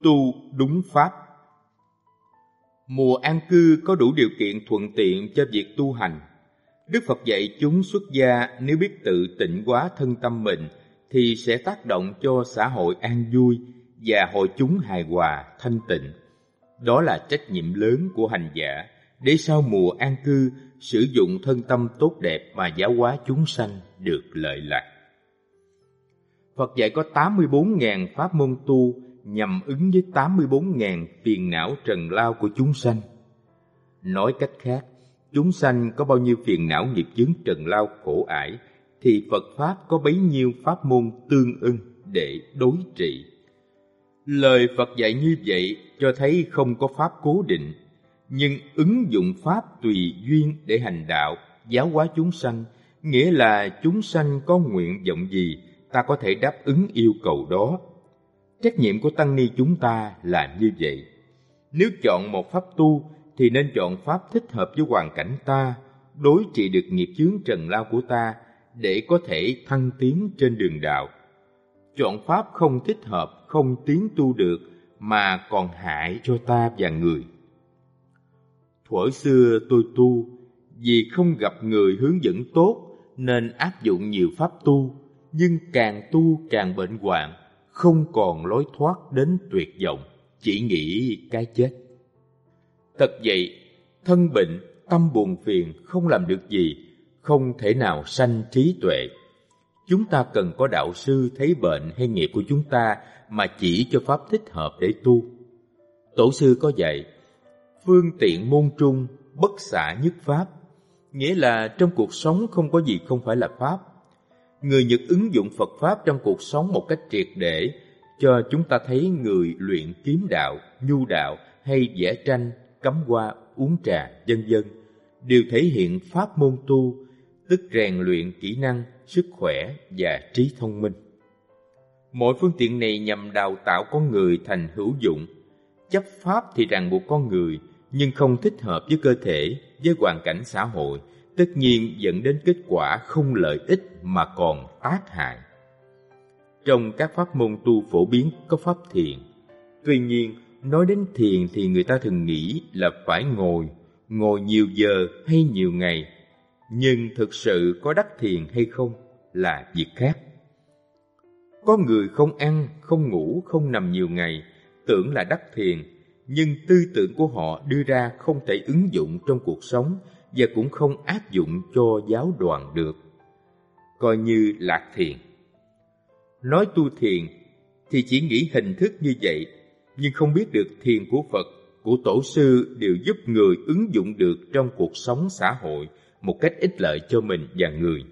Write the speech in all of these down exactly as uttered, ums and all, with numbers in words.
tu đúng pháp. Mùa an cư có đủ điều kiện thuận tiện cho việc tu hành. Đức Phật dạy chúng xuất gia nếu biết tự tịnh hóa thân tâm mình thì sẽ tác động cho xã hội an vui và hội chúng hài hòa, thanh tịnh. Đó là trách nhiệm lớn của hành giả để sau mùa an cư sử dụng thân tâm tốt đẹp mà giáo hóa chúng sanh được lợi lạc. Phật dạy có tám mươi bốn nghìn pháp môn tu nhằm ứng với tám mươi bốn nghìn phiền não trần lao của chúng sanh. Nói cách khác, chúng sanh có bao nhiêu phiền não nghiệp chướng trần lao khổ ải thì Phật Pháp có bấy nhiêu pháp môn tương ưng để đối trị. Lời Phật dạy như vậy cho thấy không có pháp cố định, nhưng ứng dụng pháp tùy duyên để hành đạo, giáo hóa chúng sanh, nghĩa là chúng sanh có nguyện vọng gì, ta có thể đáp ứng yêu cầu đó. Trách nhiệm của tăng ni chúng ta là như vậy. Nếu chọn một pháp tu thì nên chọn pháp thích hợp với hoàn cảnh ta, đối trị được nghiệp chướng trần lao của ta để có thể thăng tiến trên đường đạo. Chọn pháp không thích hợp, không tiến tu được mà còn hại cho ta và người. Thuở xưa tôi tu, vì không gặp người hướng dẫn tốt nên áp dụng nhiều pháp tu, nhưng càng tu càng bệnh hoạn, không còn lối thoát đến tuyệt vọng, chỉ nghĩ cái chết. Thật vậy, thân bệnh, tâm buồn phiền, không làm được gì, không thể nào sanh trí tuệ. Chúng ta cần có đạo sư thấy bệnh hay nghiệp của chúng ta mà chỉ cho pháp thích hợp để tu. Tổ sư có dạy, phương tiện môn trung, bất xả nhất pháp, nghĩa là trong cuộc sống không có gì không phải là pháp. Người Nhật ứng dụng Phật Pháp trong cuộc sống một cách triệt để, cho chúng ta thấy người luyện kiếm đạo, nhu đạo hay vẽ tranh, cắm hoa, uống trà, vân vân đều thể hiện pháp môn tu, tức rèn luyện kỹ năng, sức khỏe và trí thông minh. Mọi phương tiện này nhằm đào tạo con người thành hữu dụng. Chấp pháp thì ràng buộc con người, nhưng không thích hợp với cơ thể, với hoàn cảnh xã hội, tất nhiên dẫn đến kết quả không lợi ích mà còn tác hại. Trong các pháp môn tu phổ biến có pháp thiền. Tuy nhiên, nói đến thiền thì người ta thường nghĩ là phải ngồi, ngồi nhiều giờ hay nhiều ngày. Nhưng thực sự có đắc thiền hay không là việc khác. Có người không ăn, không ngủ, không nằm nhiều ngày, tưởng là đắc thiền, nhưng tư tưởng của họ đưa ra không thể ứng dụng trong cuộc sống và cũng không áp dụng cho giáo đoàn được, coi như lạc thiền. Nói tu thiền thì chỉ nghĩ hình thức như vậy, nhưng không biết được thiền của Phật, của Tổ sư đều giúp người ứng dụng được trong cuộc sống xã hội một cách ích lợi cho mình và người.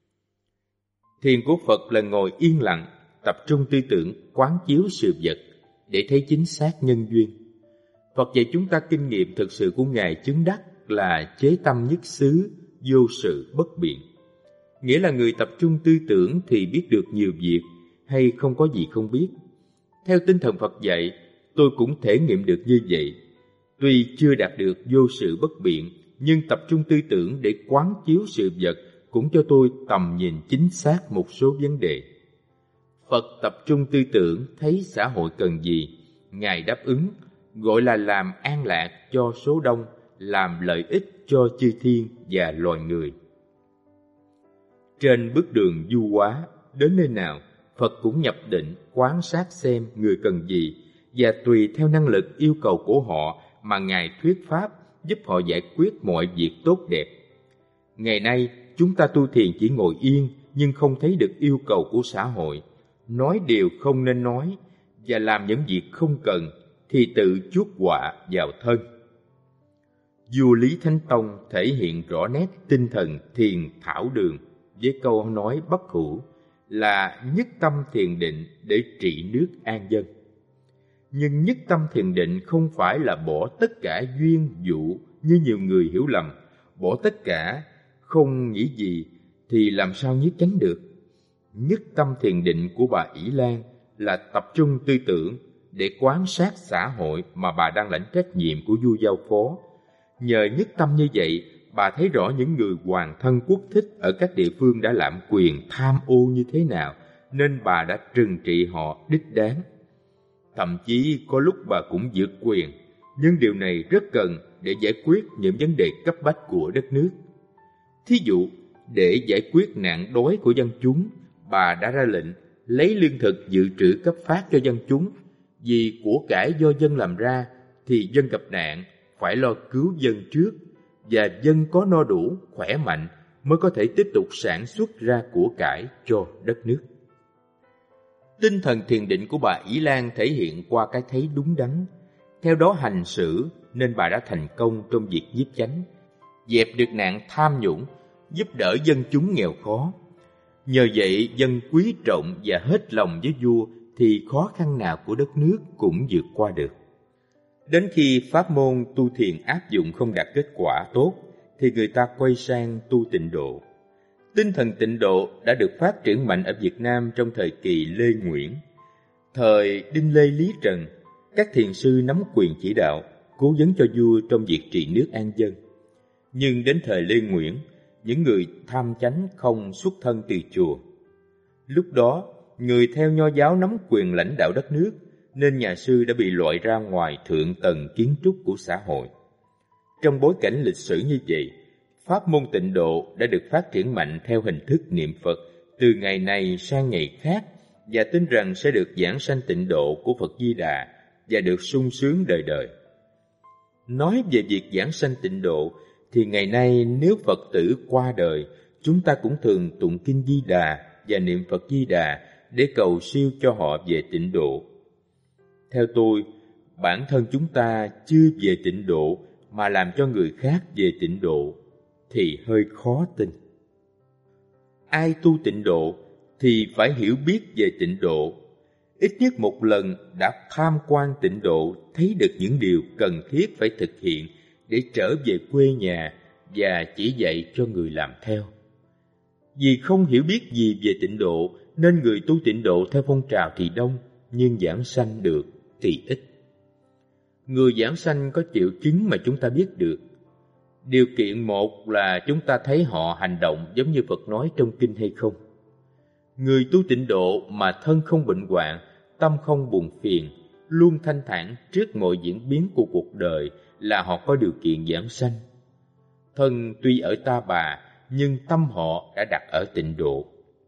Thiền của Phật là ngồi yên lặng, tập trung tư tưởng, quán chiếu sự vật để thấy chính xác nhân duyên. Phật dạy chúng ta kinh nghiệm thực sự của Ngài chứng đắc là chế tâm nhất xứ, vô sự bất biện. Nghĩa là người tập trung tư tưởng thì biết được nhiều việc, hay không có gì không biết. Theo tinh thần Phật dạy, tôi cũng thể nghiệm được như vậy. Tuy chưa đạt được vô sự bất biện, nhưng tập trung tư tưởng để quán chiếu sự vật cũng cho tôi tầm nhìn chính xác một số vấn đề. Phật tập trung tư tưởng thấy xã hội cần gì, Ngài đáp ứng, gọi là làm an lạc cho số đông, làm lợi ích cho chư thiên và loài người. Trên bước đường du hóa, đến nơi nào, Phật cũng nhập định quan sát xem người cần gì, và tùy theo năng lực yêu cầu của họ mà Ngài thuyết pháp giúp họ giải quyết mọi việc tốt đẹp. Ngày nay, chúng ta tu thiền chỉ ngồi yên nhưng không thấy được yêu cầu của xã hội, nói điều không nên nói và làm những việc không cần thì tự chuốc họa vào thân. Vua Lý Thánh Tông thể hiện rõ nét tinh thần thiền thảo đường với câu nói bất hủ là nhất tâm thiền định để trị nước an dân. Nhưng nhất tâm thiền định không phải là bỏ tất cả duyên dụ như nhiều người hiểu lầm, bỏ tất cả, không nghĩ gì thì làm sao nhất chánh được. Nhất tâm thiền định của bà Ỷ Lan là tập trung tư tưởng để quan sát xã hội mà bà đang lãnh trách nhiệm của vua giao phó. Nhờ nhất tâm như vậy, bà thấy rõ những người hoàng thân quốc thích ở các địa phương đã lạm quyền tham ô như thế nào, nên bà đã trừng trị họ đích đáng. Thậm chí có lúc bà cũng vượt quyền, nhưng điều này rất cần để giải quyết những vấn đề cấp bách của đất nước. Thí dụ, để giải quyết nạn đói của dân chúng, bà đã ra lệnh lấy lương thực dự trữ cấp phát cho dân chúng. Vì của cải do dân làm ra thì dân gặp nạn phải lo cứu dân trước, và dân có no đủ, khỏe mạnh mới có thể tiếp tục sản xuất ra của cải cho đất nước. Tinh thần thiền định của bà Ý Lan thể hiện qua cái thấy đúng đắn. Theo đó hành xử nên bà đã thành công trong việc nhiếp chánh, dẹp được nạn tham nhũng, giúp đỡ dân chúng nghèo khó. Nhờ vậy dân quý trọng và hết lòng với vua thì khó khăn nào của đất nước cũng vượt qua được. Đến khi pháp môn tu thiền áp dụng không đạt kết quả tốt thì người ta quay sang tu tịnh độ. Tinh thần tịnh độ đã được phát triển mạnh ở Việt Nam trong thời kỳ Lê Nguyễn. Thời Đinh Lê Lý Trần, các thiền sư nắm quyền chỉ đạo, cố vấn cho vua trong việc trị nước an dân. Nhưng đến thời Lê Nguyễn, những người tham chánh không xuất thân từ chùa. Lúc đó, người theo Nho giáo nắm quyền lãnh đạo đất nước, nên nhà sư đã bị loại ra ngoài thượng tầng kiến trúc của xã hội. Trong bối cảnh lịch sử như vậy, pháp môn tịnh độ đã được phát triển mạnh theo hình thức niệm Phật từ ngày này sang ngày khác, và tin rằng sẽ được giảng sanh tịnh độ của Phật Di Đà và được sung sướng đời đời. Nói về việc giảng sanh tịnh độ thì ngày nay nếu Phật tử qua đời, chúng ta cũng thường tụng kinh Di Đà và niệm Phật Di Đà để cầu siêu cho họ về tịnh độ. Theo tôi, bản thân chúng ta chưa về tịnh độ mà làm cho người khác về tịnh độ thì hơi khó tin. Ai tu tịnh độ thì phải hiểu biết về tịnh độ. Ít nhất một lần đã tham quan tịnh độ, thấy được những điều cần thiết phải thực hiện để trở về quê nhà và chỉ dạy cho người làm theo. Vì không hiểu biết gì về tịnh độ nên người tu tịnh độ theo phong trào thì đông, nhưng giảng sanh được thì ít. Người giảng sanh có triệu chứng mà chúng ta biết được. Điều kiện một là chúng ta thấy họ hành động giống như Phật nói trong kinh hay không. Người tu tịnh độ mà thân không bệnh hoạn, tâm không buồn phiền, luôn thanh thản trước mọi diễn biến của cuộc đời là họ có điều kiện giảng sanh. Thân tuy ở ta bà, nhưng tâm họ đã đặt ở tịnh độ.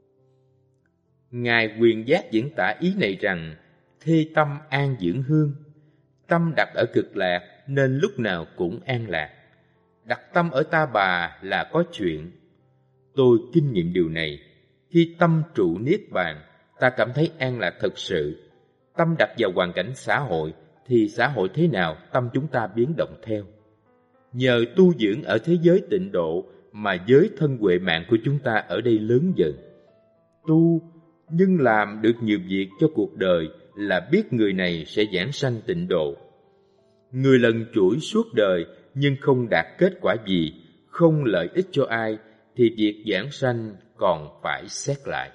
Ngài Quyền Giác diễn tả ý này rằng, thê tâm an dưỡng hương. Tâm đặt ở cực lạc nên lúc nào cũng an lạc. Đặt tâm ở ta bà là có chuyện. Tôi kinh nghiệm điều này. Khi tâm trụ niết bàn, ta cảm thấy an lạc thật sự. Tâm đặt vào hoàn cảnh xã hội thì xã hội thế nào tâm chúng ta biến động theo. Nhờ tu dưỡng ở thế giới tịnh độ mà giới thân huệ mạng của chúng ta ở đây lớn dần. Tu nhưng làm được nhiều việc cho cuộc đời là biết người này sẽ giảng sanh tịnh độ. Người lần chuỗi suốt đời nhưng không đạt kết quả gì, không lợi ích cho ai thì việc giảng sanh còn phải xét lại.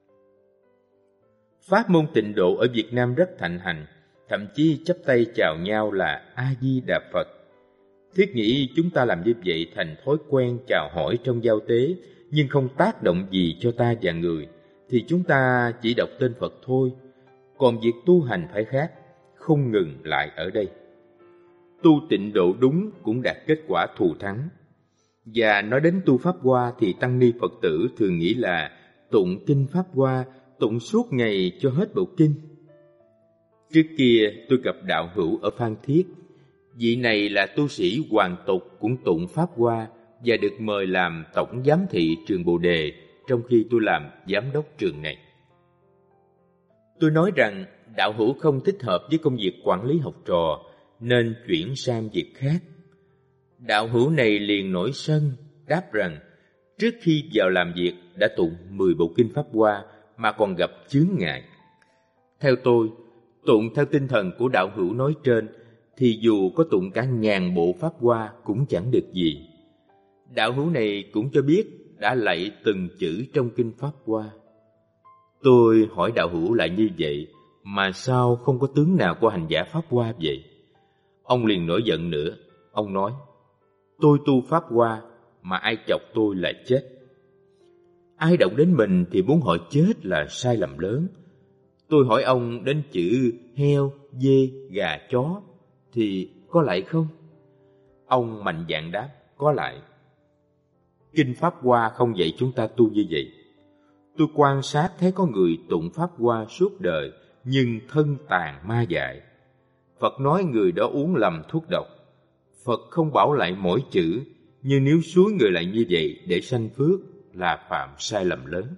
Pháp môn tịnh độ ở Việt Nam rất thịnh hành, thậm chí chắp tay chào nhau là A Di Đà Phật. Thiết nghĩ chúng ta làm như vậy thành thói quen chào hỏi trong giao tế, nhưng không tác động gì cho ta và người, thì chúng ta chỉ đọc tên Phật thôi. Còn việc tu hành phải khác, không ngừng lại ở đây. Tu tịnh độ đúng cũng đạt kết quả thù thắng. Và nói đến tu Pháp Hoa thì tăng ni Phật tử thường nghĩ là tụng kinh Pháp Hoa, tụng suốt ngày cho hết bộ kinh. Trước kia tôi gặp đạo hữu ở Phan Thiết. Vị này là tu sĩ Hoàng Tục cũng tụng Pháp Hoa và được mời làm tổng giám thị trường Bồ Đề trong khi tôi làm giám đốc trường này. Tôi nói rằng đạo hữu không thích hợp với công việc quản lý học trò nên chuyển sang việc khác. Đạo hữu này liền nổi sân, đáp rằng trước khi vào làm việc đã tụng mười bộ kinh Pháp Hoa mà còn gặp chướng ngại. Theo tôi, tụng theo tinh thần của đạo hữu nói trên thì dù có tụng cả ngàn bộ Pháp Hoa cũng chẳng được gì. Đạo hữu này cũng cho biết đã lạy từng chữ trong kinh Pháp Hoa. Tôi hỏi đạo hữu lại như vậy, mà sao không có tướng nào của hành giả Pháp Hoa vậy? Ông liền nổi giận nữa. Ông nói, tôi tu Pháp Hoa mà ai chọc tôi là chết. Ai động đến mình thì muốn họ chết là sai lầm lớn. Tôi hỏi ông đến chữ heo, dê, gà, chó thì có lại không? Ông mạnh dạn đáp, có lại. Kinh Pháp Hoa không dạy chúng ta tu như vậy. Tôi quan sát thấy có người tụng Pháp Hoa suốt đời, nhưng thân tàn ma dại. Phật nói người đó uống lầm thuốc độc. Phật không bảo lại mỗi chữ, nhưng nếu suối người lại như vậy để sanh phước là phạm sai lầm lớn.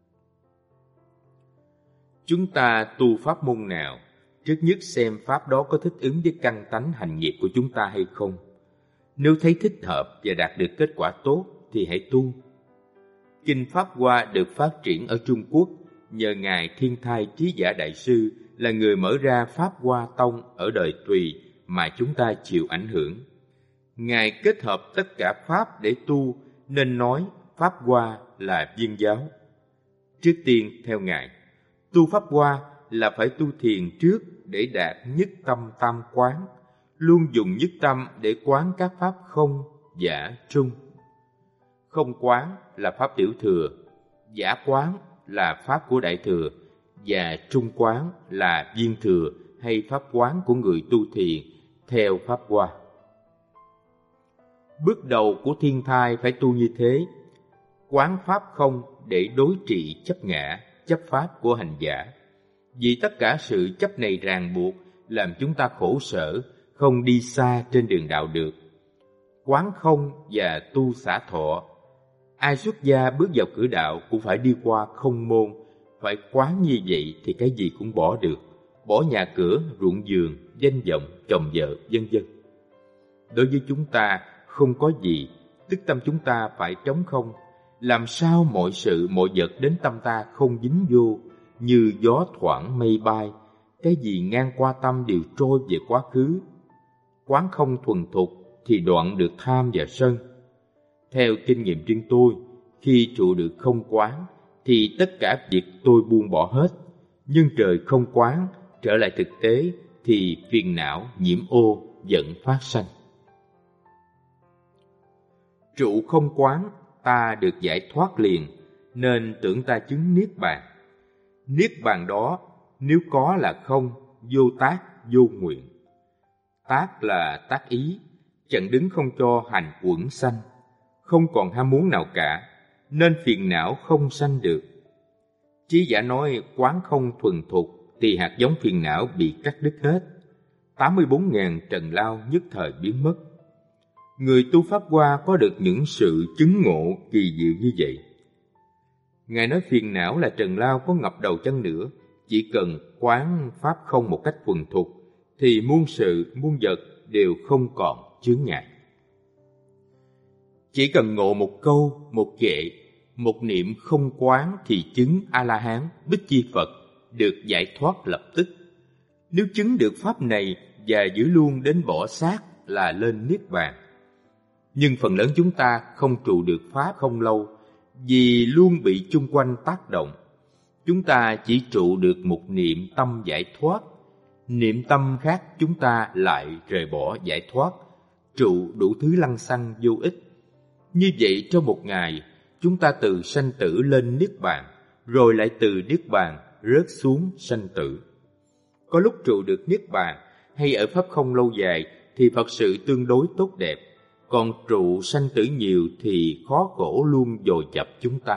Chúng ta tu pháp môn nào, trước nhất xem pháp đó có thích ứng với căn tánh hành nghiệp của chúng ta hay không. Nếu thấy thích hợp và đạt được kết quả tốt thì hãy tu. Kinh Pháp Hoa được phát triển ở Trung Quốc nhờ Ngài Thiên Thai Trí Giả Đại Sư là người mở ra Pháp Hoa Tông ở đời Tùy mà chúng ta chịu ảnh hưởng. Ngài kết hợp tất cả Pháp để tu nên nói Pháp Hoa là viên giáo. Trước tiên, theo Ngài, tu Pháp Hoa là phải tu thiền trước để đạt nhất tâm tam quán, luôn dùng nhất tâm để quán các Pháp không, giả, trung. Không quán là Pháp tiểu thừa, giả quán là Pháp của đại thừa, và trung quán là viên thừa hay Pháp quán của người tu thiền theo Pháp Hoa. Bước đầu của thiên thai phải tu như thế, quán Pháp không để đối trị chấp ngã, chấp Pháp của hành giả. Vì tất cả sự chấp này ràng buộc làm chúng ta khổ sở, không đi xa trên đường đạo được. Quán không và tu xả thọ. Ai xuất gia bước vào cửa đạo cũng phải đi qua không môn, phải quán như vậy thì cái gì cũng bỏ được, bỏ nhà cửa, ruộng vườn, danh vọng, chồng vợ, vân vân. Đối với chúng ta không có gì, tức tâm chúng ta phải trống không. Làm sao mọi sự, mọi vật đến tâm ta không dính vô, như gió thoảng mây bay, cái gì ngang qua tâm đều trôi về quá khứ. Quán không thuần thục thì đoạn được tham và sân. Theo kinh nghiệm riêng tôi, khi trụ được không quán thì tất cả việc tôi buông bỏ hết. Nhưng trời không quán, trở lại thực tế thì phiền não, nhiễm ô, giận phát sanh. Trụ không quán, ta được giải thoát liền, nên tưởng ta chứng Niết Bàn. Niết Bàn đó, nếu có là không, vô tác, vô nguyện. Tác là tác ý, chặn đứng không cho hành uẩn sanh, không còn ham muốn nào cả, nên phiền não không sanh được. Trí giả nói quán không thuần thục thì hạt giống phiền não bị cắt đứt hết, tám mươi bốn ngàn trần lao nhất thời biến mất. Người tu Pháp Hoa có được những sự chứng ngộ kỳ diệu như vậy. Ngài nói phiền não là trần lao có ngập đầu chăng nữa, chỉ cần quán Pháp không một cách thuần thục thì muôn sự, muôn vật đều không còn chướng ngại. Chỉ cần ngộ một câu, một kệ, một niệm không quán thì chứng A-la-hán, Bích Chi Phật, được giải thoát lập tức. Nếu chứng được Pháp này và giữ luôn đến bỏ xác là lên Niết Bàn. Nhưng phần lớn chúng ta không trụ được Pháp không lâu, vì luôn bị chung quanh tác động. Chúng ta chỉ trụ được một niệm tâm giải thoát, niệm tâm khác chúng ta lại rời bỏ giải thoát, trụ đủ thứ lăng xăng vô ích. Như vậy trong một ngày, chúng ta từ sanh tử lên Niết Bàn, rồi lại từ Niết Bàn rớt xuống sanh tử. Có lúc trụ được Niết Bàn hay ở Pháp không lâu dài thì Phật sự tương đối tốt đẹp, còn trụ sanh tử nhiều thì khó khổ luôn dồn dập chúng ta.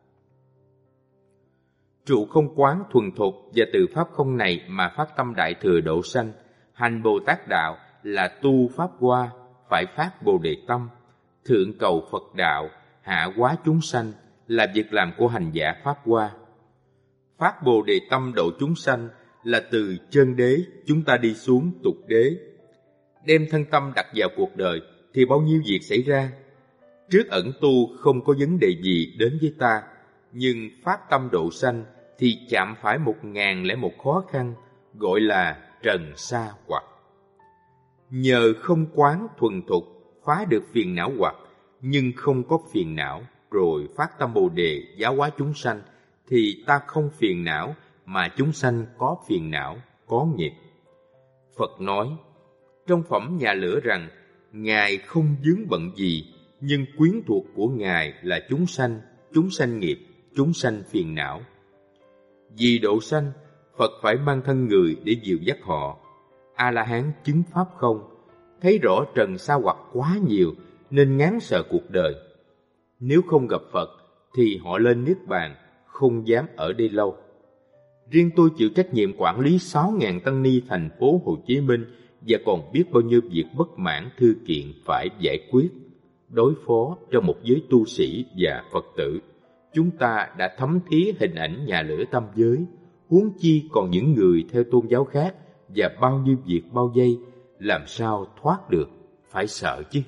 Trụ không quán thuần thục và từ Pháp không này mà phát tâm đại thừa độ sanh, hành Bồ Tát đạo là tu Pháp Hoa, phải phát Bồ Đề tâm, thượng cầu Phật đạo, hạ hóa chúng sanh là việc làm của hành giả Pháp Hoa. Phát Bồ Đề tâm độ chúng sanh là từ chân đế chúng ta đi xuống tục đế. Đem thân tâm đặt vào cuộc đời thì bao nhiêu việc xảy ra. Trước ẩn tu không có vấn đề gì đến với ta, nhưng phát tâm độ sanh thì chạm phải một ngàn lẻ một khó khăn, gọi là trần sa hoặc. Nhờ không quán thuần thục phá được phiền não hoặc, nhưng không có phiền não rồi phát tâm Bồ Đề giáo hóa chúng sanh thì ta không phiền não mà chúng sanh có phiền não, có nghiệp. Phật nói trong phẩm Nhà Lửa rằng Ngài không vướng bận gì, nhưng quyến thuộc của Ngài là chúng sanh, chúng sanh nghiệp, chúng sanh phiền não. Vì độ sanh, Phật phải mang thân người để dìu dắt họ. A-la-hán chứng pháp không, thấy rõ trần sa hoặc quá nhiều nên ngán sợ cuộc đời. Nếu không gặp Phật thì họ lên Niết Bàn, không dám ở đây lâu. Riêng tôi chịu trách nhiệm quản lý sáu nghìn tăng ni thành phố Hồ Chí Minh và còn biết bao nhiêu việc bất mãn thư kiện phải giải quyết, đối phó cho một giới tu sĩ và Phật tử. Chúng ta đã thấm thía hình ảnh nhà lửa tam giới, huống chi còn những người theo tôn giáo khác, và bao nhiêu việc bao vây, làm sao thoát được, phải sợ chứ.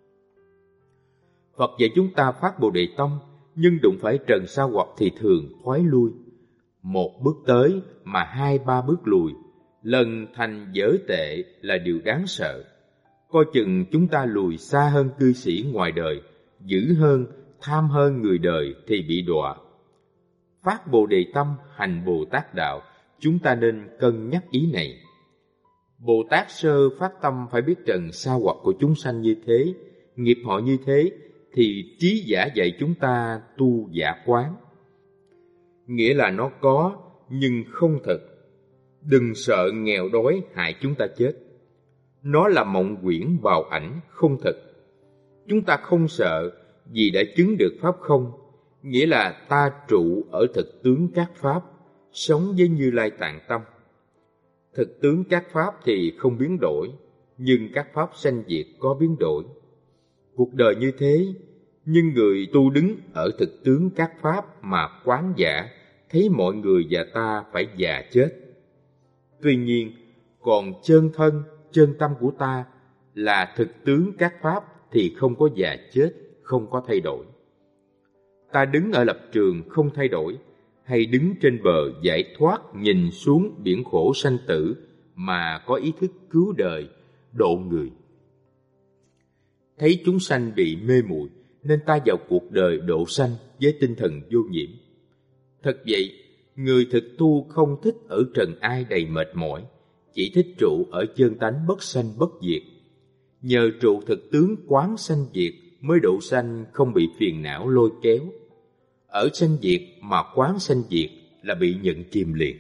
Phật dạy chúng ta phát Bồ Đề tâm, nhưng đụng phải trần sa hoặc thì thường thoái lui. Một bước tới mà hai ba bước lùi, lần thành dở tệ là điều đáng sợ. Coi chừng chúng ta lùi xa hơn cư sĩ ngoài đời, dữ hơn, tham hơn người đời thì bị đọa. Phát Bồ Đề tâm, hành Bồ Tát đạo, chúng ta nên cân nhắc ý này. Bồ Tát sơ phát tâm phải biết trần sa hoặc của chúng sanh như thế, nghiệp họ như thế, thì trí giả dạy chúng ta tu giả quán. Nghĩa là nó có, nhưng không thật. Đừng sợ nghèo đói hại chúng ta chết. Nó là mộng quyển bào ảnh, không thật. Chúng ta không sợ vì đã chứng được pháp không, nghĩa là ta trụ ở thực tướng các pháp, sống với Như Lai tạng tâm. Thực tướng các pháp thì không biến đổi, nhưng các pháp sanh diệt có biến đổi. Cuộc đời như thế, nhưng người tu đứng ở thực tướng các pháp mà quán giả, thấy mọi người và ta phải già chết. Tuy nhiên, còn chân thân, chân tâm của ta là thực tướng các pháp thì không có già chết, không có thay đổi. Ta đứng ở lập trường không thay đổi, hay đứng trên bờ giải thoát nhìn xuống biển khổ sanh tử mà có ý thức cứu đời, độ người. Thấy chúng sanh bị mê muội nên ta vào cuộc đời độ sanh với tinh thần vô nhiễm. Thật vậy, người thực tu không thích ở trần ai đầy mệt mỏi, chỉ thích trụ ở chân tánh bất sanh bất diệt. Nhờ trụ thực tướng quán sanh diệt mới độ sanh không bị phiền não lôi kéo. Ở sanh diệt mà quán sanh diệt là bị nhận chìm liền.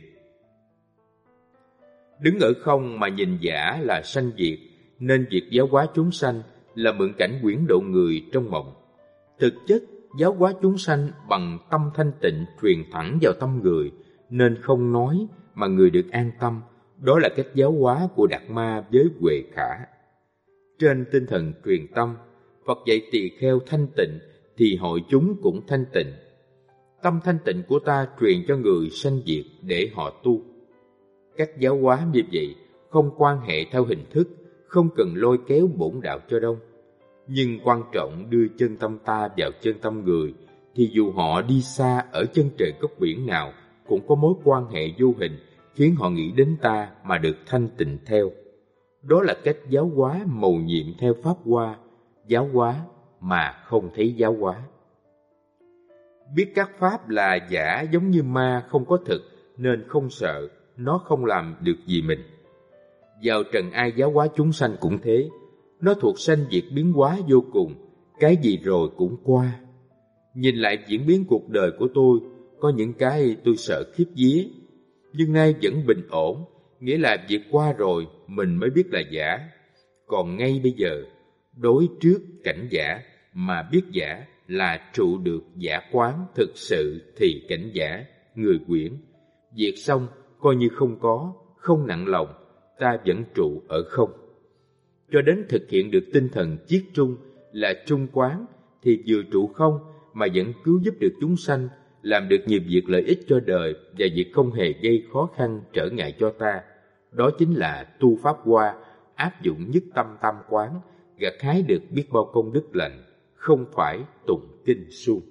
Đứng ở không mà nhìn giả là sanh diệt, nên việc giáo hóa chúng sanh là mượn cảnh quyển độ người trong mộng. Thực chất, giáo hóa chúng sanh bằng tâm thanh tịnh truyền thẳng vào tâm người, nên không nói mà người được an tâm. Đó là cách giáo hóa của Đạt Ma với Huệ Khả. Trên tinh thần truyền tâm, Phật dạy tỳ kheo thanh tịnh thì hội chúng cũng thanh tịnh. Tâm thanh tịnh của ta truyền cho người sanh diệt để họ tu. Cách giáo hóa như vậy không quan hệ theo hình thức, không cần lôi kéo bổn đạo cho đông. Nhưng quan trọng đưa chân tâm ta vào chân tâm người, thì dù họ đi xa ở chân trời góc biển nào, cũng có mối quan hệ vô hình khiến họ nghĩ đến ta mà được thanh tịnh theo. Đó là cách giáo hóa mầu nhiệm theo pháp hoa, giáo hóa mà không thấy giáo hóa. Biết các pháp là giả giống như ma không có thực nên không sợ, nó không làm được gì mình. Vào trần ai giáo hóa chúng sanh cũng thế, nó thuộc sanh diệt biến hóa vô cùng, cái gì rồi cũng qua. Nhìn lại diễn biến cuộc đời của tôi, có những cái tôi sợ khiếp vía, nhưng nay vẫn bình ổn, nghĩa là việc qua rồi mình mới biết là giả. Còn ngay bây giờ, đối trước cảnh giả mà biết giả là trụ được giả quán thực sự thì cảnh giả, người quyển. Việc xong coi như không có, không nặng lòng, ta vẫn trụ ở không. Cho đến thực hiện được tinh thần chiết trung là trung quán thì vừa trụ không mà vẫn cứu giúp được chúng sanh, làm được nhiều việc lợi ích cho đời và việc không hề gây khó khăn trở ngại cho ta. Đó chính là tu pháp hoa, áp dụng nhất tâm tam quán, gặt hái được biết bao công đức lành, không phải tụng kinh suông.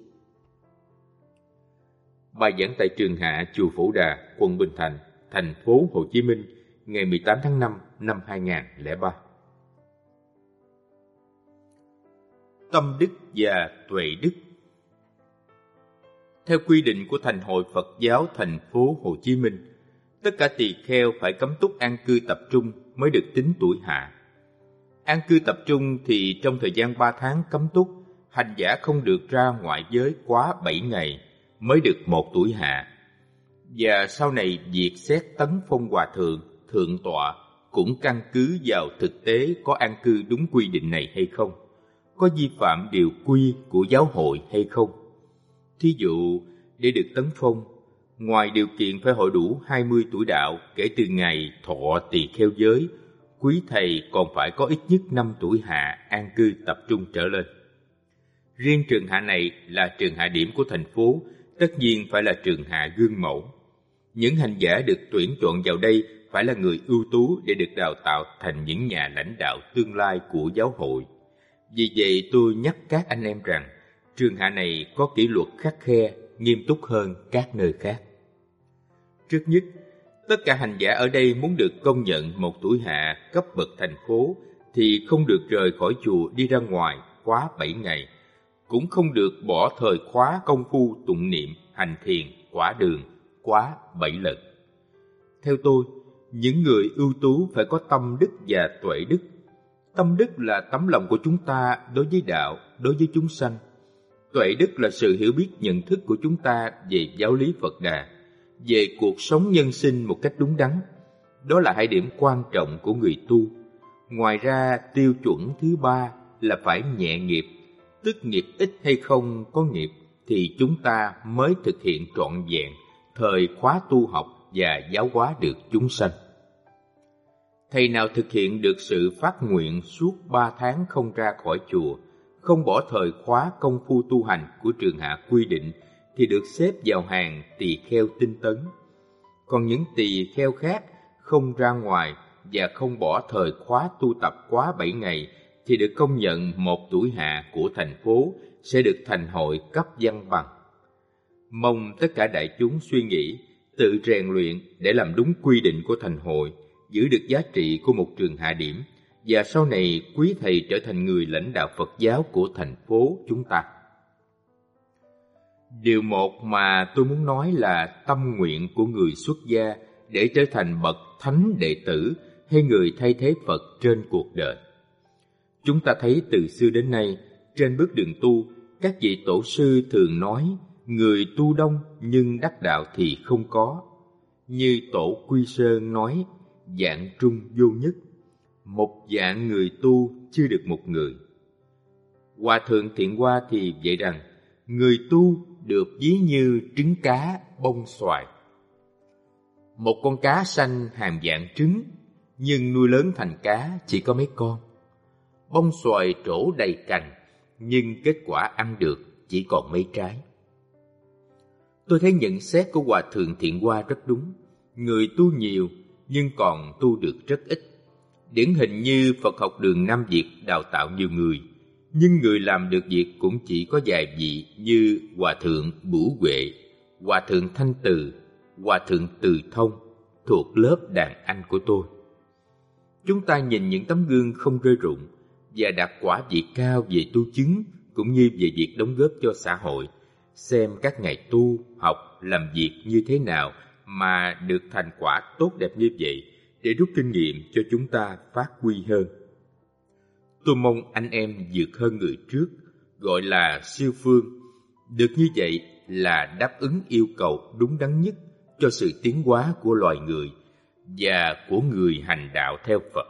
Bài giảng tại Trường Hạ, chùa Phổ Đà, quận Bình Thạnh, thành phố Hồ Chí Minh, ngày mười tám tháng năm năm hai nghìn không trăm lẻ ba. Tâm đức và tuệ đức. Theo quy định của Thành hội Phật giáo thành phố Hồ Chí Minh, tất cả tỳ kheo phải cấm túc an cư tập trung mới được tính tuổi hạ. An cư tập trung thì trong thời gian ba tháng cấm túc, hành giả không được ra ngoại giới quá bảy ngày mới được một tuổi hạ. Và sau này việc xét tấn phong hòa thượng, thượng tọa cũng căn cứ vào thực tế có an cư đúng quy định này hay không, có vi phạm điều quy của giáo hội hay không. Thí dụ, để được tấn phong, ngoài điều kiện phải hội đủ hai mươi tuổi đạo kể từ ngày thọ tỳ kheo giới, quý thầy còn phải có ít nhất năm tuổi hạ an cư tập trung trở lên. Riêng trường hạ này là trường hạ điểm của thành phố, tất nhiên phải là trường hạ gương mẫu. Những hành giả được tuyển chọn vào đây phải là người ưu tú để được đào tạo thành những nhà lãnh đạo tương lai của giáo hội. Vì vậy tôi nhắc các anh em rằng, trường hạ này có kỷ luật khắt khe, nghiêm túc hơn các nơi khác. Trước nhất, tất cả hành giả ở đây muốn được công nhận một tuổi hạ cấp bậc thành phố thì không được rời khỏi chùa đi ra ngoài quá bảy ngày, cũng không được bỏ thời khóa công phu tụng niệm, hành thiền, quả đường quá bảy lần. Theo tôi, những người ưu tú phải có tâm đức và tuệ đức. Tâm đức là tấm lòng của chúng ta đối với đạo, đối với chúng sanh. Tuệ đức là sự hiểu biết nhận thức của chúng ta về giáo lý Phật Đà, về cuộc sống nhân sinh một cách đúng đắn. Đó là hai điểm quan trọng của người tu. Ngoài ra, tiêu chuẩn thứ ba là phải nhẹ nghiệp, tức nghiệp ít hay không có nghiệp thì chúng ta mới thực hiện trọn vẹn thời khóa tu học và giáo hóa được chúng sanh. Thầy nào thực hiện được sự phát nguyện suốt ba tháng không ra khỏi chùa, không bỏ thời khóa công phu tu hành của trường hạ quy định thì được xếp vào hàng tỳ kheo tinh tấn. Còn những tỳ kheo khác không ra ngoài và không bỏ thời khóa tu tập quá bảy ngày thì được công nhận một tuổi hạ của thành phố, sẽ được thành hội cấp văn bằng. Mong tất cả đại chúng suy nghĩ, tự rèn luyện để làm đúng quy định của thành hội, giữ được giá trị của một trường hạ điểm, và sau này quý thầy trở thành người lãnh đạo Phật giáo của thành phố chúng ta. Điều một mà tôi muốn nói là tâm nguyện của người xuất gia để trở thành bậc thánh đệ tử hay người thay thế Phật trên cuộc đời. Chúng ta thấy từ xưa đến nay, trên bước đường tu, các vị tổ sư thường nói người tu đông nhưng đắc đạo thì không có. Như tổ Quy Sơn nói, dạng trung vô nhất, một dạng người tu chưa được một người. Hòa thượng Thiện Hoa thì dạy rằng, người tu được ví như trứng cá bông xoài. Một con cá xanh hàm dạng trứng, nhưng nuôi lớn thành cá chỉ có mấy con. Bông xoài trổ đầy cành, nhưng kết quả ăn được chỉ còn mấy trái. Tôi thấy nhận xét của Hòa thượng Thiện Hoa rất đúng. Người tu nhiều, nhưng còn tu được rất ít. Điển hình như Phật học đường Nam Việt đào tạo nhiều người, nhưng người làm được việc cũng chỉ có vài vị như Hòa thượng Bửu Huệ, Hòa thượng Thanh Từ, Hòa thượng Từ Thông, thuộc lớp đàn anh của tôi. Chúng ta nhìn những tấm gương không rơi rụng và đạt quả vị cao về tu chứng cũng như về việc đóng góp cho xã hội, xem các ngày tu, học, làm việc như thế nào mà được thành quả tốt đẹp như vậy, để rút kinh nghiệm cho chúng ta phát huy hơn. Tôi mong anh em vượt hơn người trước, gọi là siêu phương. Được như vậy là đáp ứng yêu cầu đúng đắn nhất cho sự tiến hóa của loài người và của người hành đạo theo Phật.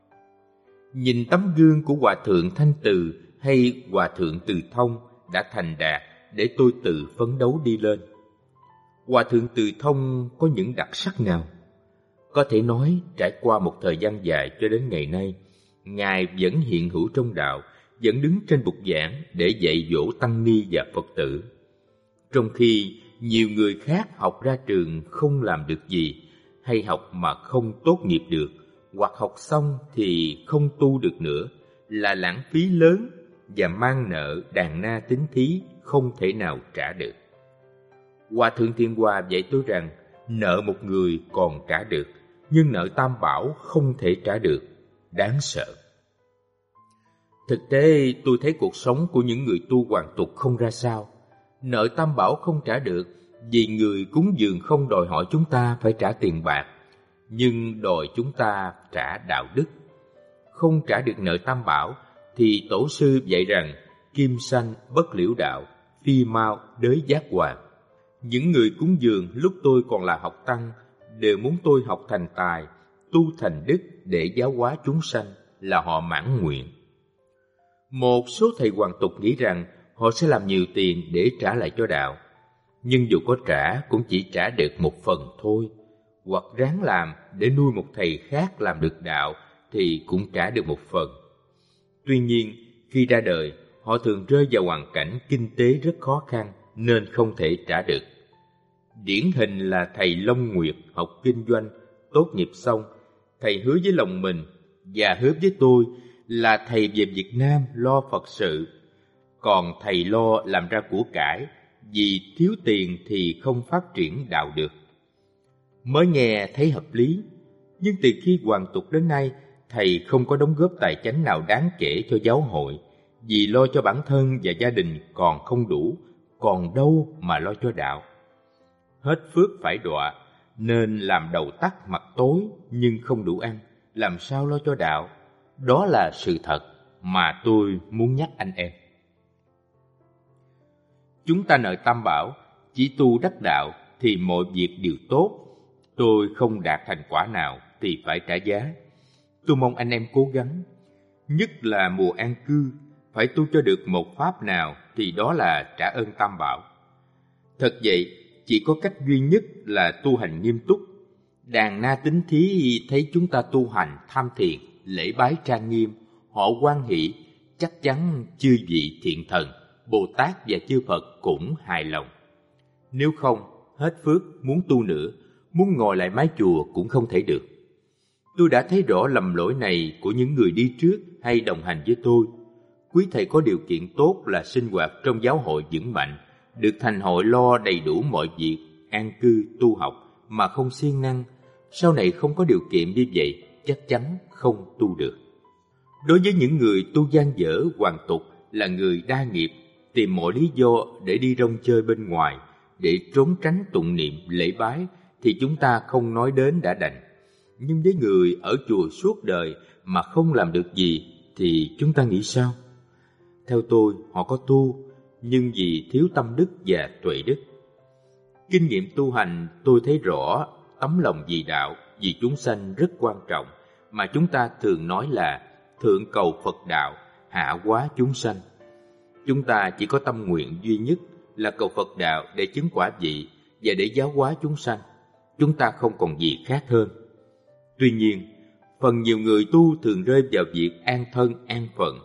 Nhìn tấm gương của Hòa thượng Thanh Từ hay Hòa thượng Từ Thông đã thành đạt để tôi tự phấn đấu đi lên. Hòa thượng Từ Thông có những đặc sắc nào? Có thể nói, trải qua một thời gian dài cho đến ngày nay, Ngài vẫn hiện hữu trong đạo, vẫn đứng trên bục giảng để dạy dỗ tăng ni và Phật tử. Trong khi nhiều người khác học ra trường không làm được gì, hay học mà không tốt nghiệp được, hoặc học xong thì không tu được nữa, là lãng phí lớn và mang nợ đàn na tín thí không thể nào trả được. Hòa thượng Thiện Hoa dạy tôi rằng, nợ một người còn trả được, nhưng nợ tam bảo không thể trả được, đáng sợ. Thực tế, tôi thấy cuộc sống của những người tu hoàn tục không ra sao. Nợ tam bảo không trả được vì người cúng dường không đòi hỏi chúng ta phải trả tiền bạc, nhưng đòi chúng ta trả đạo đức. Không trả được nợ tam bảo thì tổ sư dạy rằng kim sanh bất liễu đạo, phi mau đới giác hoàng. Những người cúng dường lúc tôi còn là học tăng đều muốn tôi học thành tài, tu thành đức để giáo hóa chúng sanh, là họ mãn nguyện. Một số thầy hoàn tục nghĩ rằng họ sẽ làm nhiều tiền để trả lại cho đạo, nhưng dù có trả cũng chỉ trả được một phần thôi, hoặc ráng làm để nuôi một thầy khác làm được đạo thì cũng trả được một phần. Tuy nhiên, khi ra đời, họ thường rơi vào hoàn cảnh kinh tế rất khó khăn nên không thể trả được. Điển hình là thầy Long Nguyệt học kinh doanh, tốt nghiệp xong, thầy hứa với lòng mình và hứa với tôi là thầy về Việt Nam lo Phật sự, còn thầy lo làm ra của cải, vì thiếu tiền thì không phát triển đạo được. Mới nghe thấy hợp lý, nhưng từ khi hoàn tục đến nay, thầy không có đóng góp tài chánh nào đáng kể cho giáo hội, vì lo cho bản thân và gia đình còn không đủ, còn đâu mà lo cho đạo. Hết phước phải đọa, nên làm đầu tắt mặt tối nhưng không đủ ăn, làm sao lo cho đạo? Đó là sự thật mà tôi muốn nhắc anh em. Chúng ta nợ Tam Bảo, chỉ tu đắc đạo thì mọi việc đều tốt. Tôi không đạt thành quả nào thì phải trả giá. Tôi mong anh em cố gắng, nhất là mùa an cư, phải tu cho được một pháp nào thì đó là trả ơn Tam Bảo. Thật vậy, chỉ có cách duy nhất là tu hành nghiêm túc. Đàn na tín thí thấy chúng ta tu hành tham thiền, lễ bái trang nghiêm, họ hoan hỷ, chắc chắn chư vị thiện thần, Bồ Tát và chư Phật cũng hài lòng. Nếu không, hết phước, muốn tu nữa, muốn ngồi lại mái chùa cũng không thể được. Tôi đã thấy rõ lầm lỗi này của những người đi trước hay đồng hành với tôi. Quý thầy có điều kiện tốt là sinh hoạt trong giáo hội vững mạnh, được thành hội lo đầy đủ mọi việc, an cư, tu học mà không siêng năng. Sau này không có điều kiện như vậy, chắc chắn không tu được. Đối với những người tu gian dở, hoàn tục, là người đa nghiệp, tìm mọi lý do để đi rong chơi bên ngoài, để trốn tránh tụng niệm, lễ bái, thì chúng ta không nói đến đã đành. Nhưng với người ở chùa suốt đời mà không làm được gì thì chúng ta nghĩ sao? Theo tôi, họ có tu, nhưng vì thiếu tâm đức và tuệ đức. Kinh nghiệm tu hành tôi thấy rõ tấm lòng vì đạo, vì chúng sanh rất quan trọng, mà chúng ta thường nói là thượng cầu Phật đạo, hạ hóa chúng sanh. Chúng ta chỉ có tâm nguyện duy nhất là cầu Phật đạo để chứng quả vị và để giáo hóa chúng sanh. Chúng ta không còn gì khác hơn. Tuy nhiên, phần nhiều người tu thường rơi vào việc an thân an phận.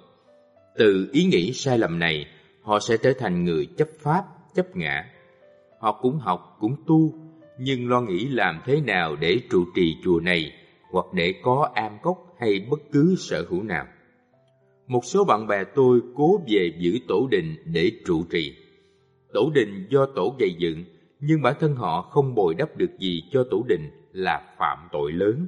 Từ ý nghĩ sai lầm này, họ sẽ trở thành người chấp pháp, chấp ngã. Họ cũng học, cũng tu, nhưng lo nghĩ làm thế nào để trụ trì chùa này, hoặc để có am cốc hay bất cứ sở hữu nào. Một số bạn bè tôi cố về giữ tổ đình để trụ trì. Tổ đình do tổ gây dựng, nhưng bản thân họ không bồi đắp được gì cho tổ đình là phạm tội lớn.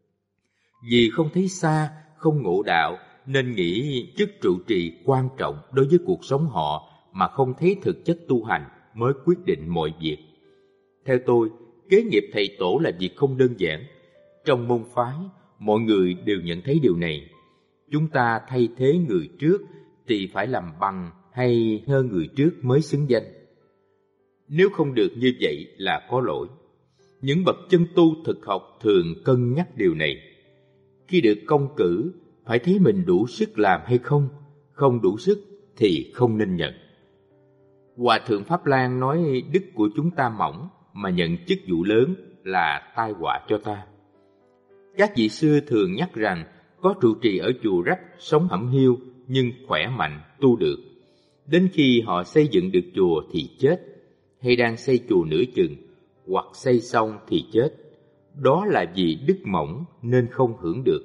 Vì không thấy xa, không ngộ đạo, nên nghĩ chức trụ trì quan trọng đối với cuộc sống họ mà không thấy thực chất tu hành mới quyết định mọi việc. Theo tôi, kế nghiệp thầy tổ là việc không đơn giản. Trong môn phái, mọi người đều nhận thấy điều này. Chúng ta thay thế người trước thì phải làm bằng hay hơn người trước mới xứng danh. Nếu không được như vậy là có lỗi. Những bậc chân tu thực học thường cân nhắc điều này. Khi được công cử, phải thấy mình đủ sức làm hay không, không đủ sức thì không nên nhận. Hòa thượng Pháp Lan nói đức của chúng ta mỏng mà nhận chức vụ lớn là tai họa cho ta. Các vị xưa thường nhắc rằng có trụ trì ở chùa rách, sống hẩm hiu nhưng khỏe mạnh, tu được. Đến khi họ xây dựng được chùa thì chết, hay đang xây chùa nửa chừng, hoặc xây xong thì chết. Đó là vì đức mỏng nên không hưởng được.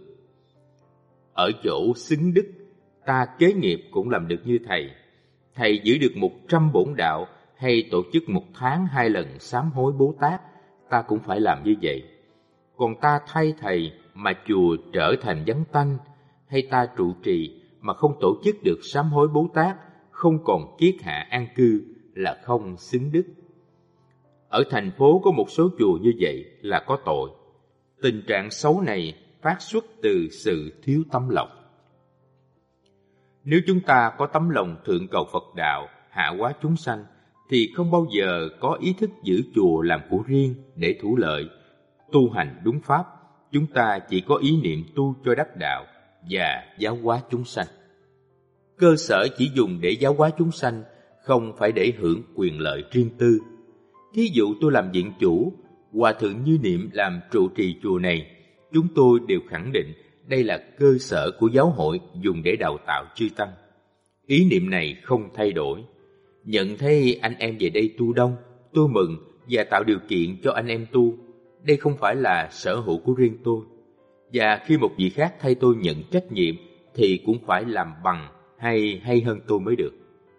Ở chỗ xứng đức, ta kế nghiệp cũng làm được như thầy. Thầy giữ được một trăm bổn đạo hay tổ chức một tháng hai lần sám hối Bố Tát, ta cũng phải làm như vậy. Còn ta thay thầy mà chùa trở thành vắng tanh, hay ta trụ trì mà không tổ chức được sám hối Bố Tát, không còn kiết hạ an cư là không xứng đức. Ở thành phố có một số chùa như vậy là có tội. Tình trạng xấu này phát xuất từ sự thiếu tấm lòng. Nếu chúng ta có tấm lòng thượng cầu Phật đạo, hạ hóa chúng sanh, thì không bao giờ có ý thức giữ chùa làm của riêng để thủ lợi. Tu hành đúng pháp, chúng ta chỉ có ý niệm tu cho đắc đạo và giáo hóa chúng sanh. Cơ sở chỉ dùng để giáo hóa chúng sanh, không phải để hưởng quyền lợi riêng tư. Thí dụ tôi làm viện chủ, Hòa thượng Như Niệm làm trụ trì chùa này, chúng tôi đều khẳng định đây là cơ sở của giáo hội dùng để đào tạo chư tăng. Ý niệm này không thay đổi. Nhận thấy anh em về đây tu đông, tôi mừng và tạo điều kiện cho anh em tu. Đây không phải là sở hữu của riêng tôi. Và khi một vị khác thay tôi nhận trách nhiệm thì cũng phải làm bằng hay hay hơn tôi mới được.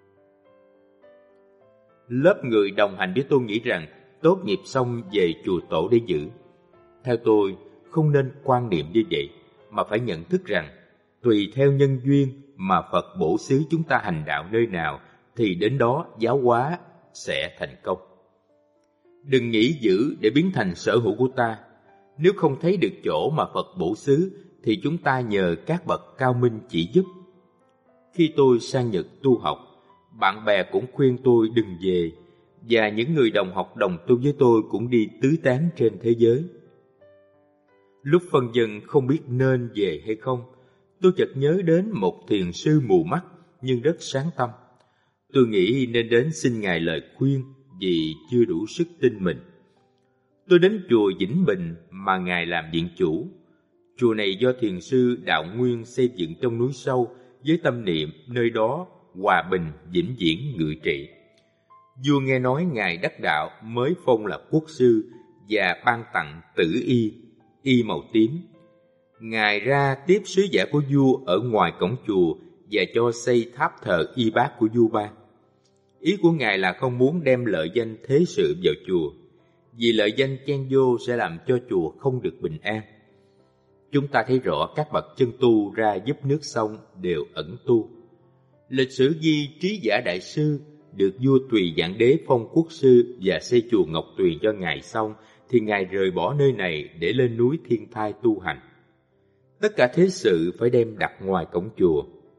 Lớp người đồng hành với tôi nghĩ rằng tốt nghiệp xong về chùa tổ để giữ. Theo tôi, không nên quan niệm như vậy, mà phải nhận thức rằng tùy theo nhân duyên mà Phật bổ xứ chúng ta hành đạo nơi nào thì đến đó giáo hóa sẽ thành công. Đừng nghĩ giữ để biến thành sở hữu của ta. Nếu không thấy được chỗ mà Phật bổ xứ thì chúng ta nhờ các bậc cao minh chỉ giúp. Khi tôi sang Nhật tu học, bạn bè cũng khuyên tôi đừng về, và những người đồng học đồng tu với tôi cũng đi tứ tán trên thế giới. Lúc phân vân không biết nên về hay không, tôi chợt nhớ đến một thiền sư mù mắt nhưng rất sáng tâm. Tôi nghĩ nên đến xin Ngài lời khuyên vì chưa đủ sức tin mình. Tôi đến chùa Vĩnh Bình mà Ngài làm viện chủ. Chùa này do thiền sư Đạo Nguyên xây dựng trong núi sâu với tâm niệm nơi đó hòa bình vĩnh viễn ngự trị. Vua nghe nói Ngài đắc đạo mới phong là quốc sư và ban tặng tử y, y màu tím. Ngài ra tiếp sứ giả của vua ở ngoài cổng chùa và cho xây tháp thờ y bác của vua ban. Ý của Ngài là không muốn đem lợi danh thế sự vào chùa, vì lợi danh chen vô sẽ làm cho chùa không được bình an. Chúng ta thấy rõ các bậc chân tu ra giúp nước sông đều ẩn tu. Lịch sử ghi Trí Giả Đại Sư được vua Tùy Vạn Đế phong quốc sư và xây chùa Ngọc Tuyền cho Ngài xong, thì Ngài rời bỏ nơi này để lên núi Thiên Thai tu hành. Tất cả thế sự phải đem đặt ngoài cổng chùa.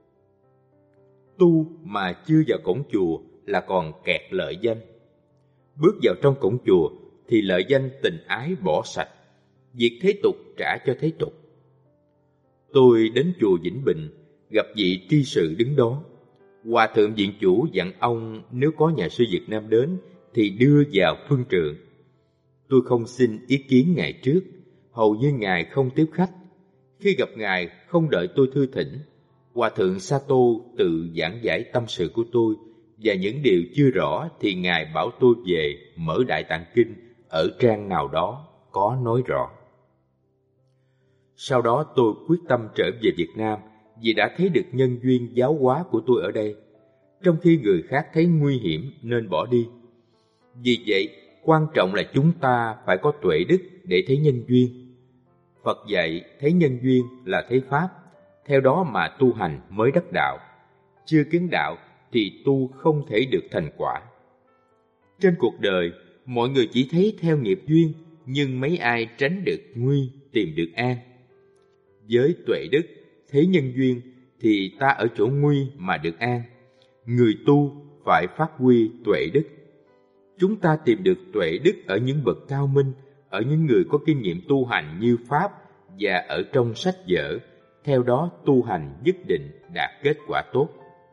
Tu mà chưa vào cổng chùa là còn kẹt lợi danh. Bước vào trong cổng chùa thì lợi danh tình ái bỏ sạch, việc thế tục trả cho thế tục. Tôi đến chùa Vĩnh Bình, gặp vị tri sự đứng đó. Hòa thượng viện chủ dặn ông nếu có nhà sư Việt Nam đến thì đưa vào phương trượng. Tôi không xin ý kiến Ngài trước, hầu như Ngài không tiếp khách. Khi gặp Ngài không đợi tôi thư thỉnh, Hòa thượng Sato tự giảng giải tâm sự của tôi, và những điều chưa rõ thì Ngài bảo tôi về mở Đại Tạng Kinh ở trang nào đó có nói rõ. Sau đó tôi quyết tâm trở về Việt Nam vì đã thấy được nhân duyên giáo hóa của tôi ở đây, trong khi người khác thấy nguy hiểm nên bỏ đi. Vì vậy, quan trọng là chúng ta phải có tuệ đức để thấy nhân duyên. Phật dạy thấy nhân duyên là thấy pháp, theo đó mà tu hành mới đắc đạo. Chưa kiến đạo thì tu không thể được thành quả. Trên cuộc đời, mọi người chỉ thấy theo nghiệp duyên, nhưng mấy ai tránh được nguy, tìm được an. Với tuệ đức, thấy nhân duyên thì ta ở chỗ nguy mà được an. Người tu phải phát huy tuệ đức. Chúng ta tìm được tuệ đức ở những bậc cao minh, ở những người có kinh nghiệm tu hành như Pháp và ở trong sách vở. Theo đó tu hành nhất định đạt kết quả tốt.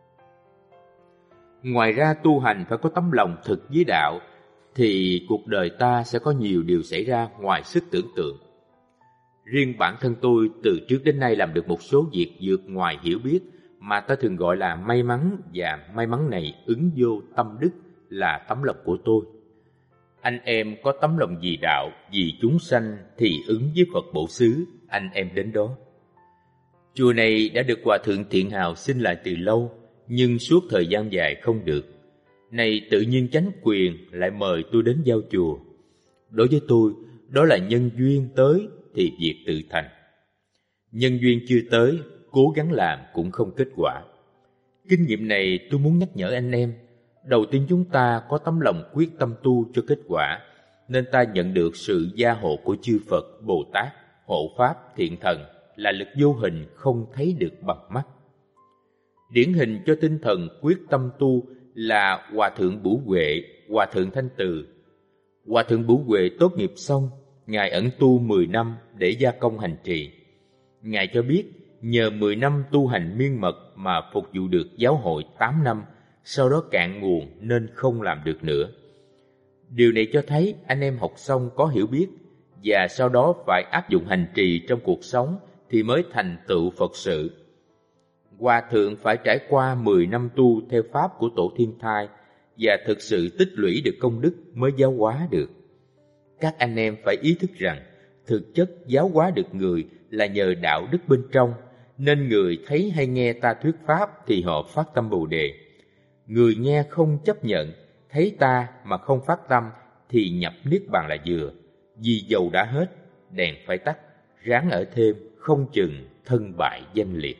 Ngoài ra tu hành phải có tấm lòng thực với đạo, thì cuộc đời ta sẽ có nhiều điều xảy ra ngoài sức tưởng tượng. Riêng bản thân tôi từ trước đến nay làm được một số việc vượt ngoài hiểu biết mà ta thường gọi là may mắn, và may mắn này ứng vô tâm đức là tấm lòng của tôi. Anh em có tấm lòng vì đạo, vì chúng sanh thì ứng với Phật bổ xứ, anh em đến đó. Chùa này đã được Hòa thượng Thiện Hào xin lại từ lâu, nhưng suốt thời gian dài không được. Này tự nhiên chánh quyền lại mời tôi đến giao chùa. Đối với tôi, đó là nhân duyên tới thì việc tự thành. Nhân duyên chưa tới, cố gắng làm cũng không kết quả. Kinh nghiệm này tôi muốn nhắc nhở anh em. Đầu tiên chúng ta có tấm lòng quyết tâm tu cho kết quả, nên ta nhận được sự gia hộ của chư Phật, Bồ Tát, hộ Pháp, Thiện Thần là lực vô hình không thấy được bằng mắt. Điển hình cho tinh thần quyết tâm tu là Hòa thượng Bửu Huệ, Hòa thượng Thanh Từ. Hòa thượng Bửu Huệ tốt nghiệp xong, Ngài ẩn tu mười năm để gia công hành trì. Ngài cho biết nhờ mười năm tu hành miên mật mà phục vụ được giáo hội tám năm, sau đó cạn nguồn nên không làm được nữa. Điều này cho thấy anh em học xong có hiểu biết và sau đó phải áp dụng hành trì trong cuộc sống thì mới thành tựu Phật sự. Hòa thượng phải trải qua mười năm tu theo pháp của tổ thiên thai và thực sự tích lũy được công đức mới giáo hóa được. Các anh em phải ý thức rằng thực chất giáo hóa được người là nhờ đạo đức bên trong, nên người thấy hay nghe ta thuyết pháp thì họ phát tâm Bồ Đề. Người nghe không chấp nhận, thấy ta mà không phát tâm thì nhập niết bàn là vừa. Vì dầu đã hết, đèn phải tắt, ráng ở thêm, không chừng thân bại danh liệt.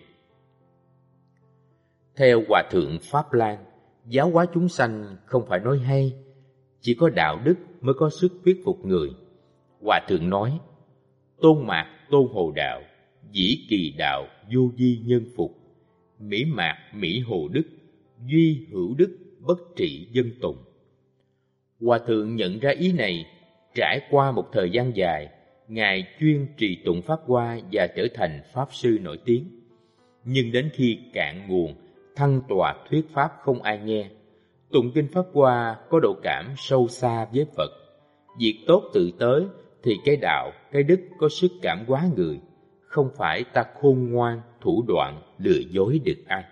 Theo Hòa thượng Pháp Lan, giáo hóa chúng sanh không phải nói hay, chỉ có đạo đức mới có sức thuyết phục người. Hòa thượng nói, tôn mạc tôn hồ đạo, dĩ kỳ đạo vô di nhân phục, mỹ mạc mỹ hồ đức, duy hữu đức bất trị dân tùng. Hòa thượng nhận ra ý này, trải qua một thời gian dài, Ngài chuyên trì tụng Pháp Hoa và trở thành Pháp Sư nổi tiếng. Nhưng đến khi cạn nguồn, thăng tòa thuyết Pháp không ai nghe. Tụng kinh Pháp Hoa có độ cảm sâu xa với Phật. Việc tốt tự tới thì cái đạo, cái đức có sức cảm hóa người. Không phải ta khôn ngoan, thủ đoạn, lừa dối được ai.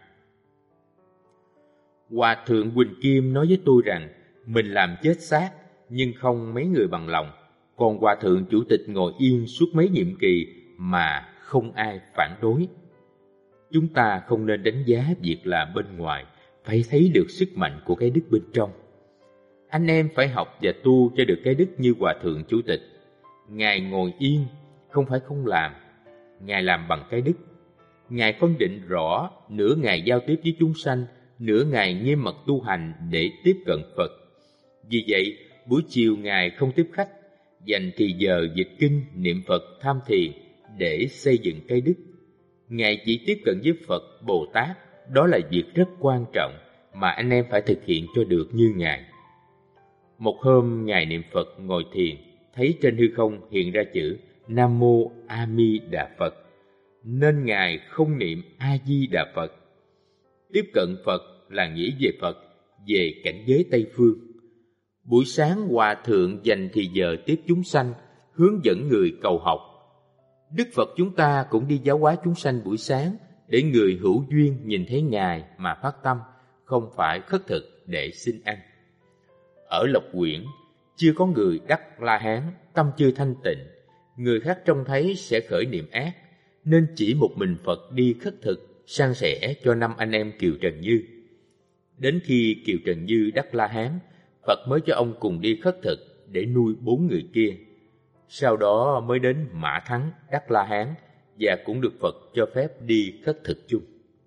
Hòa thượng Quỳnh Kim nói với tôi rằng mình làm chết xác nhưng không mấy người bằng lòng. Còn Hòa thượng Chủ tịch ngồi yên suốt mấy nhiệm kỳ mà không ai phản đối. Chúng ta không nên đánh giá việc làm bên ngoài, phải thấy được sức mạnh của cái đức bên trong. Anh em phải học và tu cho được cái đức như Hòa thượng Chủ tịch. Ngài ngồi yên, không phải không làm. Ngài làm bằng cái đức. Ngài phân định rõ nửa ngày giao tiếp với chúng sanh, nửa ngày nghiêm mật tu hành để tiếp cận Phật. Vì vậy, buổi chiều Ngài không tiếp khách, dành thì giờ dịch kinh, niệm Phật, tham thiền để xây dựng cái đức. Ngài chỉ tiếp cận với Phật, Bồ Tát, đó là việc rất quan trọng mà anh em phải thực hiện cho được như Ngài. Một hôm Ngài niệm Phật ngồi thiền, thấy trên hư không hiện ra chữ Nam Mô A Di Đà Phật, nên Ngài không niệm A Di Đà Phật. Tiếp cận Phật là nghĩ về Phật, về cảnh giới Tây Phương. Buổi sáng Hòa thượng dành thì giờ tiếp chúng sanh, hướng dẫn người cầu học. Đức Phật chúng ta cũng đi giáo hóa chúng sanh buổi sáng để người hữu duyên nhìn thấy Ngài mà phát tâm, không phải khất thực để xin ăn. Ở Lộc Quyển, chưa có người đắc La Hán, tâm chưa thanh tịnh, người khác trông thấy sẽ khởi niệm ác, nên chỉ một mình Phật đi khất thực, san sẻ cho năm anh em Kiều Trần Như. Đến khi Kiều Trần Như đắc La Hán, Phật mới cho ông cùng đi khất thực để nuôi bốn người kia. Sau đó mới đến Mã Thắng đắc La Hán và cũng được Phật cho phép đi khất thực chung.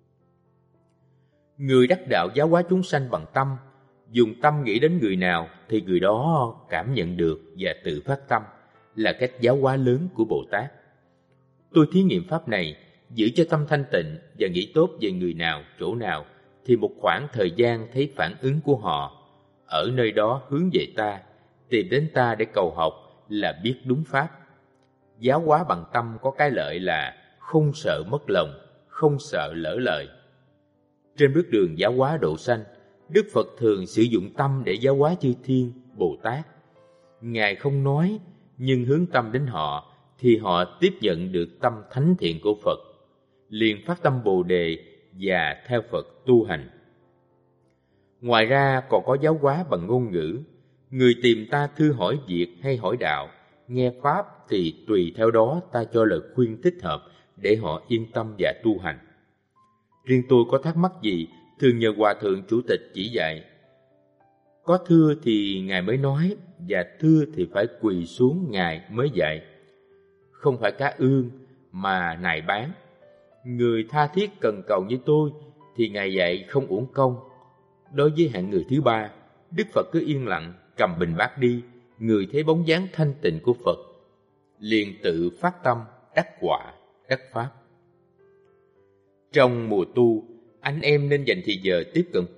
Người đắc đạo giáo hóa chúng sanh bằng tâm, dùng tâm nghĩ đến người nào thì người đó cảm nhận được và tự phát tâm, là cách giáo hóa lớn của Bồ Tát. Tôi thí nghiệm pháp này, giữ cho tâm thanh tịnh và nghĩ tốt về người nào, chỗ nào, thì một khoảng thời gian thấy phản ứng của họ ở nơi đó hướng về ta, tìm đến ta để cầu học là biết đúng pháp. Giáo hóa bằng tâm có cái lợi là không sợ mất lòng, không sợ lỡ lời. Trên bước đường giáo hóa độ sanh, Đức Phật thường sử dụng tâm để giáo hóa chư thiên, Bồ Tát. Ngài không nói, nhưng hướng tâm đến họ, thì họ tiếp nhận được tâm thánh thiện của Phật, liền phát tâm Bồ Đề và theo Phật tu hành. Ngoài ra còn có giáo hóa bằng ngôn ngữ. Người tìm ta thưa hỏi việc hay hỏi đạo, nghe pháp thì tùy theo đó ta cho lời khuyên thích hợp để họ yên tâm và tu hành. Riêng tôi có thắc mắc gì, thường nhờ Hòa thượng Chủ tịch chỉ dạy. Có thưa thì Ngài mới nói, và thưa thì phải quỳ xuống Ngài mới dạy. Không phải cá ương mà nài bán. Người tha thiết cần cầu như tôi thì Ngài dạy không uổng công. Đối với hạng người thứ ba, Đức Phật cứ yên lặng cầm bình bát đi, người thấy bóng dáng thanh tịnh của Phật, liền tự phát tâm đắc quả, đắc pháp. Trong mùa tu, anh em nên dành thì giờ tiếp cận Phật,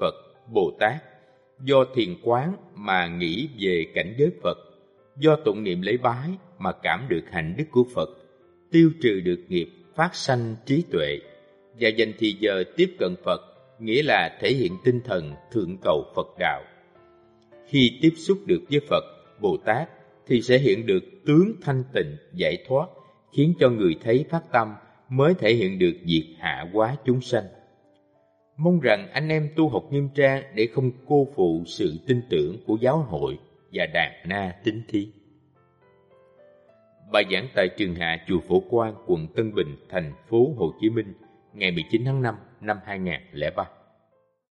Bồ Tát, do thiền quán mà nghĩ về cảnh giới Phật, do tụng niệm lễ bái mà cảm được hạnh đức của Phật, tiêu trừ được nghiệp, phát sanh trí tuệ, và dành thì giờ tiếp cận Phật, nghĩa là thể hiện tinh thần thượng cầu Phật đạo. Khi tiếp xúc được với Phật, Bồ Tát, thì sẽ hiện được tướng thanh tịnh, giải thoát, khiến cho người thấy phát tâm mới thể hiện được diệt hạ hóa chúng sanh. Mong rằng anh em tu học nghiêm trang để không cô phụ sự tin tưởng của giáo hội và đàn na tín thí. Bài giảng tại Trường Hạ, chùa Phổ Quang, quận Tân Bình, thành phố Hồ Chí Minh, ngày mười chín tháng năm năm hai nghìn không trăm lẻ ba.